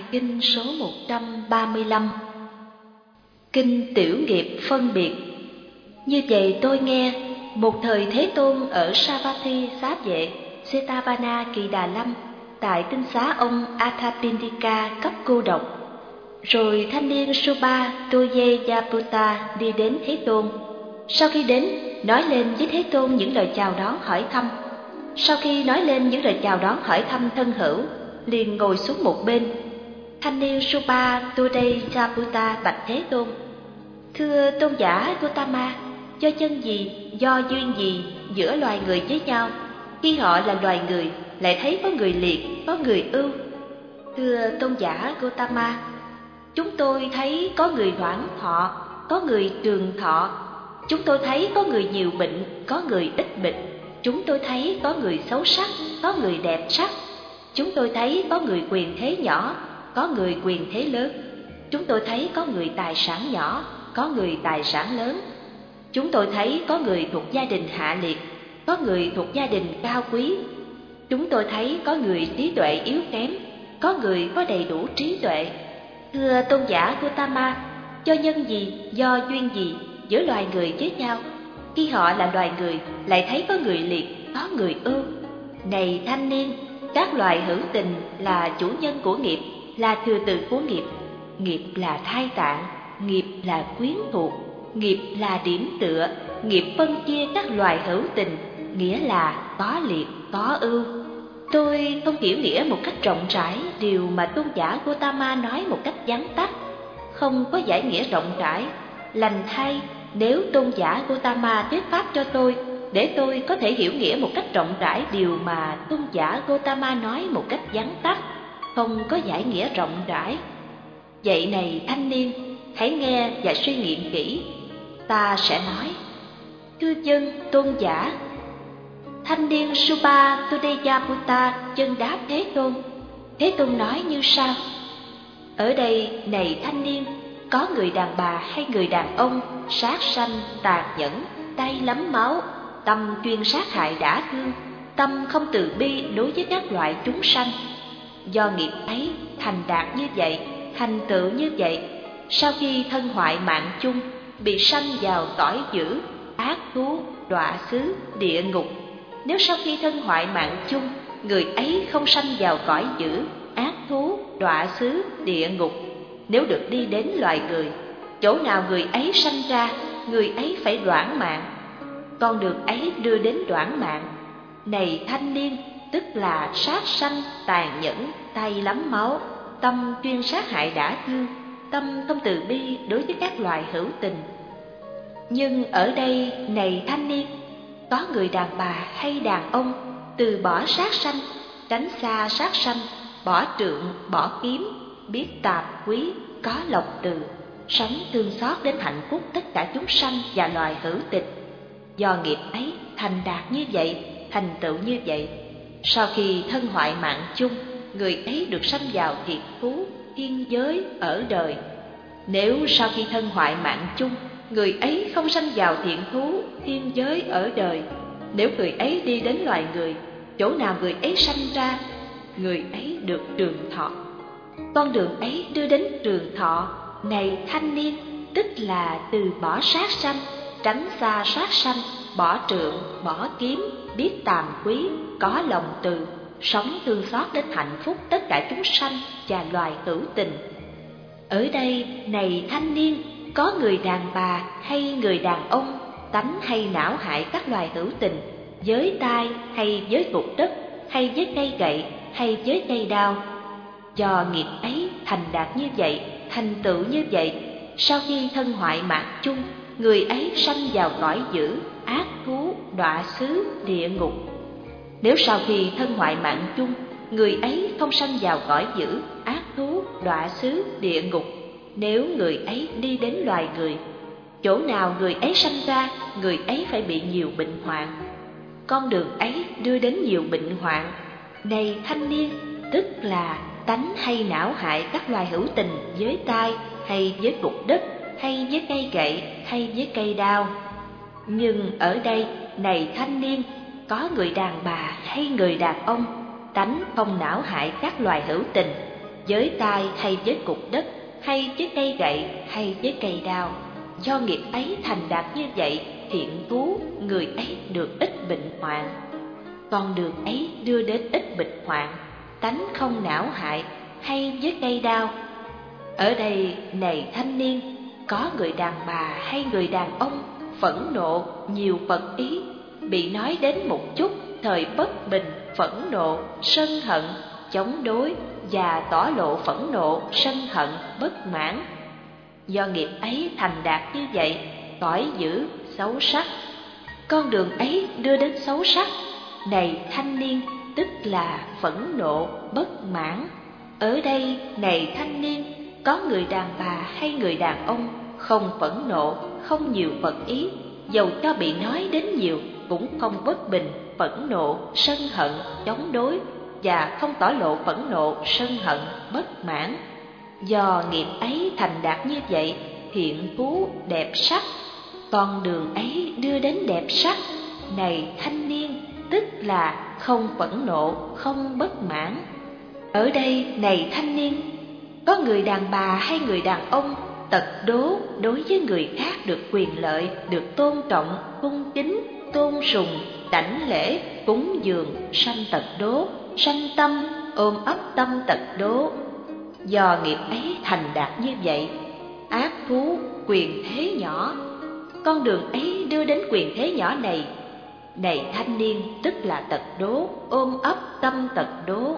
kinh số 135. Kinh Tiểu Nghiệp phân biệt. Như vậy tôi nghe, một thời Thế Tôn ở Savatthi Xá Vệ, Setavana Kỳ Đà Lâm, tại tinh xá ông Athapindika cấp cô độc. Rồi thanh niên Subha Toyeyaputta đi đến Thế Tôn. Sau khi đến, nói lên với Thế Tôn những lời chào đón hỏi thăm. Sau khi nói lên những lời chào đón hỏi thăm thân hữu, liền ngồi xuống một bên. Thanh niên Subha Toyeyaputta bạch Thế Tôn: Thưa tôn giả Gotama, do chân gì, do duyên gì giữa loài người với nhau, khi họ là loài người lại thấy có người liệt, có người ưu? Thưa tôn giả Gotama, chúng tôi thấy có người đoạn thọ, có người trường thọ. Chúng tôi thấy có người nhiều bệnh, có người ít bệnh. Chúng tôi thấy có người xấu sắc, có người đẹp sắc. Chúng tôi thấy có người quyền thế nhỏ, có người quyền thế lớn. Chúng tôi thấy có người tài sản nhỏ, có người tài sản lớn. Chúng tôi thấy có người thuộc gia đình hạ liệt, có người thuộc gia đình cao quý. Chúng tôi thấy có người trí tuệ yếu kém, có người có đầy đủ trí tuệ. Thưa tôn giả Gotama, do nhân gì, do duyên gì giữa loài người với nhau, khi họ là loài người lại thấy có người liệt, có người ưu? Này thanh niên, các loài hữu tình là chủ nhân của nghiệp, là thừa tự của nghiệp. Nghiệp là thai tạng, nghiệp là quyến thuộc, nghiệp là điểm tựa. Nghiệp phân chia các loài hữu tình, nghĩa là có liệt, có ưu. Tôi không hiểu nghĩa một cách rộng rãi điều mà tôn giả Gotama nói một cách vắn tắt, không có giải nghĩa rộng rãi. Lành thay, nếu tôn giả Gotama thuyết pháp cho tôi, để tôi có thể hiểu nghĩa một cách rộng rãi điều mà tôn giả Gotama nói một cách vắn tắt, không có giải nghĩa rộng rãi. Vậy này thanh niên, hãy nghe và suy nghiệm kỹ. Ta sẽ nói. Thưa dân tôn giả. Thanh niên Subha Toyeyaputta chân đáp Thế Tôn. Thế Tôn nói như sau: Ở đây này thanh niên, có người đàn bà hay người đàn ông sát sanh tàn nhẫn, tay lấm máu, tâm chuyên sát hại đả thương, tâm không từ bi đối với các loại chúng sanh. Do nghiệp ấy thành đạt như vậy, thành tựu như vậy, sau khi thân hoại mạng chung, bị sanh vào cõi dữ, ác thú, đọa xứ, địa ngục. Nếu sau khi thân hoại mạng chung, người ấy không sanh vào cõi dữ, ác thú, đọa xứ, địa ngục, nếu được đi đến loài người, chỗ nào người ấy sanh ra, người ấy phải đoản mạng. Con đường ấy đưa đến đoản mạng. Này thanh niên, tức là sát sanh, tàn nhẫn, tay lắm máu, tâm chuyên sát hại đả thương, tâm không từ bi đối với các loài hữu tình. Nhưng ở đây, này thanh niên, có người đàn bà hay đàn ông từ bỏ sát sanh, tránh xa sát sanh, bỏ trượng, bỏ kiếm, biết tạp quý, có lòng từ, sống thương xót đến hạnh phúc tất cả chúng sanh và loài hữu tình. Do nghiệp ấy thành đạt như vậy, thành tựu như vậy, sau khi thân hoại mạng chung, người ấy được sanh vào thiệt thú, thiên giới ở đời. Nếu sau khi thân hoại mạng chung, người ấy không sanh vào thiện thú, thiên giới ở đời, nếu người ấy đi đến loài người, chỗ nào người ấy sanh ra, người ấy được trường thọ. Con đường ấy đưa đến trường thọ. Này thanh niên, tức là từ bỏ sát sanh, tránh xa sát sanh, bỏ trượng, bỏ kiếm, biết tàm quý, có lòng từ, sống thương xót đến hạnh phúc tất cả chúng sanh và loài hữu tình. Ở đây, này thanh niên, có người đàn bà hay người đàn ông tánh hay não hại các loài hữu tình, với tai hay với cục đất, hay với cây gậy, hay với cây đao. Do nghiệp ấy thành đạt như vậy, thành tựu như vậy, sau khi thân hoại mạng chung, người ấy sanh vào cõi dữ, ác thú, đọa xứ, địa ngục. Nếu sau khi thân hoại mạng chung, người ấy không sanh vào cõi dữ, ác thú, đọa xứ, địa ngục, nếu người ấy đi đến loài người, chỗ nào người ấy sanh ra, người ấy phải bị nhiều bệnh hoạn. Con đường ấy đưa đến nhiều bệnh hoạn. Này thanh niên, tức là tánh hay não hại các loài hữu tình với tai, hay với cục đất, hay với cây gậy, hay với cây đao. Nhưng ở đây, này thanh niên, có người đàn bà hay người đàn ông tánh không não hại các loài hữu tình, với tay hay với cục đất, hay với cây gậy, hay với cây đao. Do nghiệp ấy thành đạt như vậy, thiện phú, người ấy được ít bệnh hoạn. Con đường ấy đưa đến ít bệnh hoạn, tánh không não hại, hay với cây đao. Ở đây, này thanh niên, có người đàn bà hay người đàn ông phẫn nộ, nhiều phật ý, bị nói đến một chút, thời bất bình, phẫn nộ, sân hận, chống đối và tỏ lộ phẫn nộ, sân hận, bất mãn. Do nghiệp ấy thành đạt như vậy, cõi dữ, xấu sắc. Con đường ấy đưa đến xấu sắc, này thanh niên, tức là phẫn nộ, bất mãn. Ở đây, này thanh niên, có người đàn bà hay người đàn ông không phẫn nộ, không nhiều phật ý, dầu cho bị nói đến nhiều cũng không bất bình, phẫn nộ, sân hận, chống đối và không tỏ lộ phẫn nộ, sân hận, bất mãn. Do nghiệp ấy thành đạt như vậy, thiện phú, đẹp sắc. Con đường ấy đưa đến đẹp sắc, này thanh niên, tức là không phẫn nộ, không bất mãn. Ở đây, này thanh niên, có người đàn bà hay người đàn ông tật đố đối với người khác được quyền lợi, được tôn trọng, cung kính, tôn sùng, đảnh lễ, cúng dường, sanh tật đố, sanh tâm, ôm ấp tâm tật đố. Do nghiệp ấy thành đạt như vậy, ác thú, quyền thế nhỏ. Con đường ấy đưa đến quyền thế nhỏ này, này thanh niên, tức là tật đố, ôm ấp tâm tật đố.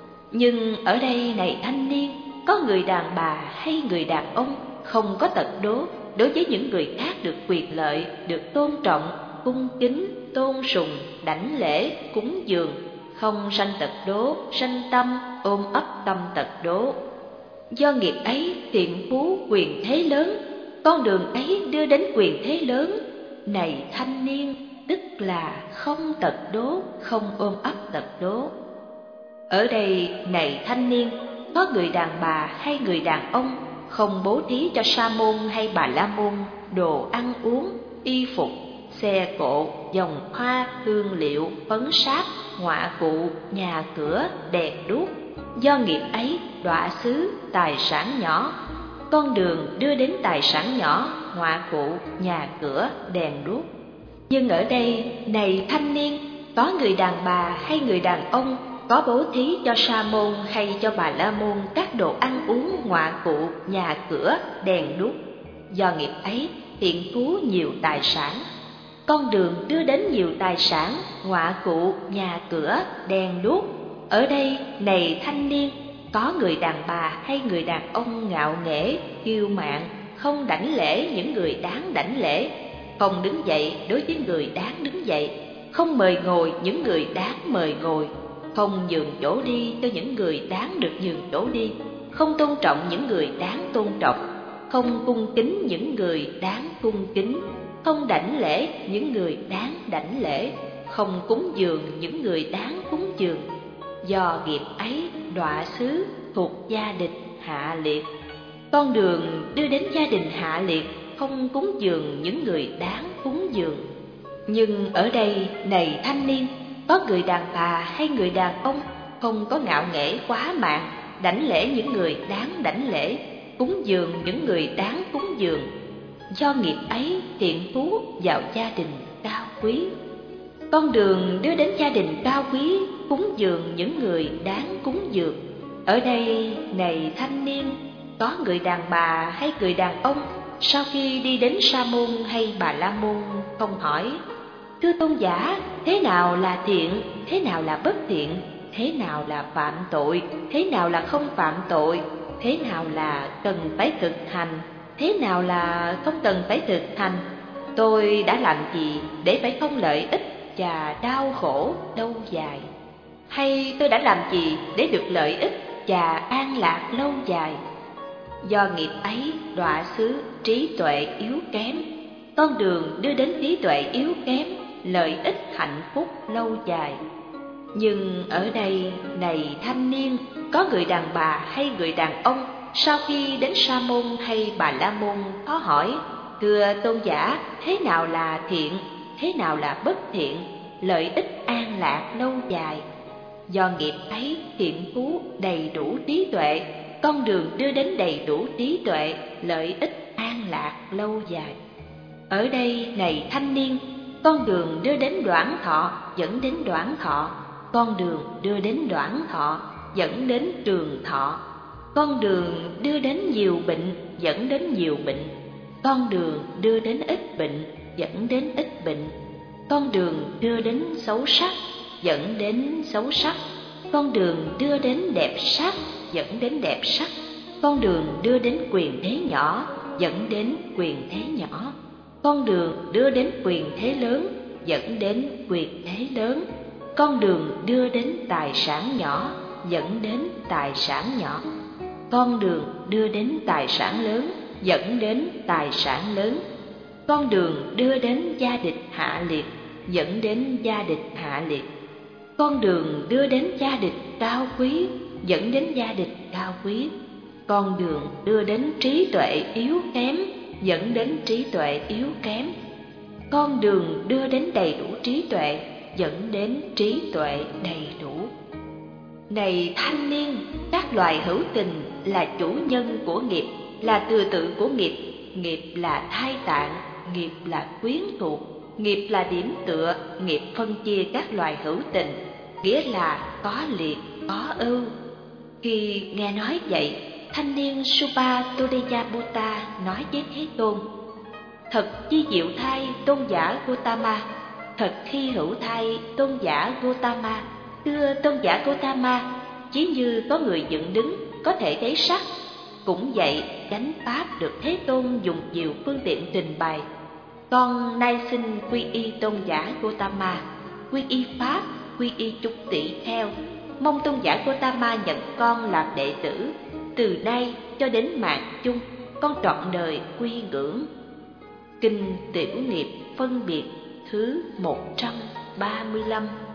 Nhưng ở đây, này thanh niên, có người đàn bà hay người đàn ông không có tật đố đối với những người khác được quyền lợi, được tôn trọng, cung kính, tôn sùng, đảnh lễ, cúng dường, không sanh tật đố, sanh tâm, ôm ấp tâm tật đố. Do nghiệp ấy thiện phú, quyền thế lớn. Con đường ấy đưa đến quyền thế lớn, này thanh niên, tức là không tật đố, không ôm ấp tật đố. Ở đây, này thanh niên, có người đàn bà hay người đàn ông không bố thí cho sa môn hay bà la môn đồ ăn uống, y phục, xe cộ, vòng hoa, hương liệu, phấn sáp, họa cụ, nhà cửa, đèn đuốc. Do nghiệp ấy đọa xứ, tài sản nhỏ. Con đường đưa đến tài sản nhỏ, họa cụ, nhà cửa, đèn đuốc. Nhưng ở đây, này thanh niên, có người đàn bà hay người đàn ông có bố thí cho sa môn hay cho bà la môn các đồ ăn uống, họa cụ, nhà cửa, đèn đuốc. Do nghiệp ấy thiện phú, nhiều tài sản. Con đường đưa đến nhiều tài sản, họa cụ, nhà cửa, đèn đuốc. Ở đây, này thanh niên, có người đàn bà hay người đàn ông ngạo nghễ, kiêu mạn, không đảnh lễ những người đáng đảnh lễ, không đứng dậy đối với người đáng đứng dậy, không mời ngồi những người đáng mời ngồi, không nhường chỗ đi cho những người đáng được nhường chỗ đi, không tôn trọng những người đáng tôn trọng, không cung kính những người đáng cung kính, không đảnh lễ những người đáng đảnh lễ, không cúng dường những người đáng cúng dường. Do nghiệp ấy đọa xứ, thuộc gia đình hạ liệt. Con đường đưa đến gia đình hạ liệt, không cúng dường những người đáng cúng dường. Nhưng ở đây, này thanh niên, có người đàn bà hay người đàn ông không có ngạo nghễ quá mạng, đảnh lễ những người đáng đảnh lễ, cúng dường những người đáng cúng dường. Do nghiệp ấy thiện phú vào gia đình cao quý. Con đường đưa đến gia đình cao quý, cúng dường những người đáng cúng dường. Ở đây, này thanh niên, có người đàn bà hay người đàn ông sau khi đi đến sa môn hay bà la môn không hỏi: thưa tôn giả, thế nào là thiện, thế nào là bất thiện, thế nào là phạm tội, thế nào là không phạm tội, thế nào là cần phải thực hành, thế nào là không cần phải thực hành. Tôi đã làm gì để phải không lợi ích và đau khổ lâu dài? Hay tôi đã làm gì để được lợi ích và an lạc lâu dài? Do nghiệp ấy đọa xứ, trí tuệ yếu kém. Con đường đưa đến trí tuệ yếu kém, lợi ích hạnh phúc lâu dài. Nhưng ở đây, này thanh niên, có người đàn bà hay người đàn ông sau khi đến sa môn hay bà la môn có hỏi: thưa tôn giả, thế nào là thiện, thế nào là bất thiện, lợi ích an lạc lâu dài? Do nghiệp ấy hiện phú đầy đủ trí tuệ, con đường đưa đến đầy đủ trí tuệ, lợi ích an lạc lâu dài. Ở đây này thanh niên, con đường đưa đến đoạn thọ dẫn đến đoạn thọ, con đường đưa đến đoạn thọ dẫn đến trường thọ, con đường đưa đến nhiều bệnh dẫn đến nhiều bệnh, con đường đưa đến ít bệnh dẫn đến ít bệnh, con đường đưa đến xấu sắc dẫn đến xấu sắc, con đường đưa đến đẹp sắc dẫn đến đẹp sắc, con đường đưa đến quyền thế nhỏ dẫn đến quyền thế nhỏ, con đường đưa đến quyền thế lớn dẫn đến quyền thế lớn, con đường đưa đến tài sản nhỏ dẫn đến tài sản nhỏ, con đường đưa đến tài sản lớn dẫn đến tài sản lớn, con đường đưa đến gia địch hạ liệt dẫn đến gia địch hạ liệt, con đường đưa đến gia địch cao quý dẫn đến gia địch cao quý, con đường đưa đến trí tuệ yếu kém dẫn đến trí tuệ yếu kém, con đường đưa đến đầy đủ trí tuệ dẫn đến trí tuệ đầy đủ. Này thanh niên, các loài hữu tình là chủ nhân của nghiệp, là từ tự của nghiệp, nghiệp là thai tạng, nghiệp là quyến thuộc, nghiệp là điểm tựa, nghiệp phân chia các loài hữu tình, nghĩa là có liệt, có ưu. Khi nghe nói vậy, thanh niên Supatodeyabhuta nói với Thế Tôn: thật chi diệu thay tôn giả Gotama, thật hy hữu thay tôn giả Gotama. Thưa tôn giả Gotama, chỉ như có người dựng đứng có thể thấy sắc, cũng vậy chánh pháp được Thế Tôn dùng nhiều phương tiện trình bày. Con nay xin quy y tôn giả Gotama, quy y pháp, quy y chục tỷ kheo, mong tôn giả Gotama nhận con làm đệ tử, từ nay cho đến mạng chung, con trọn đời quy ngưỡng. Kinh Tiểu Nghiệp Phân Biệt thứ 135.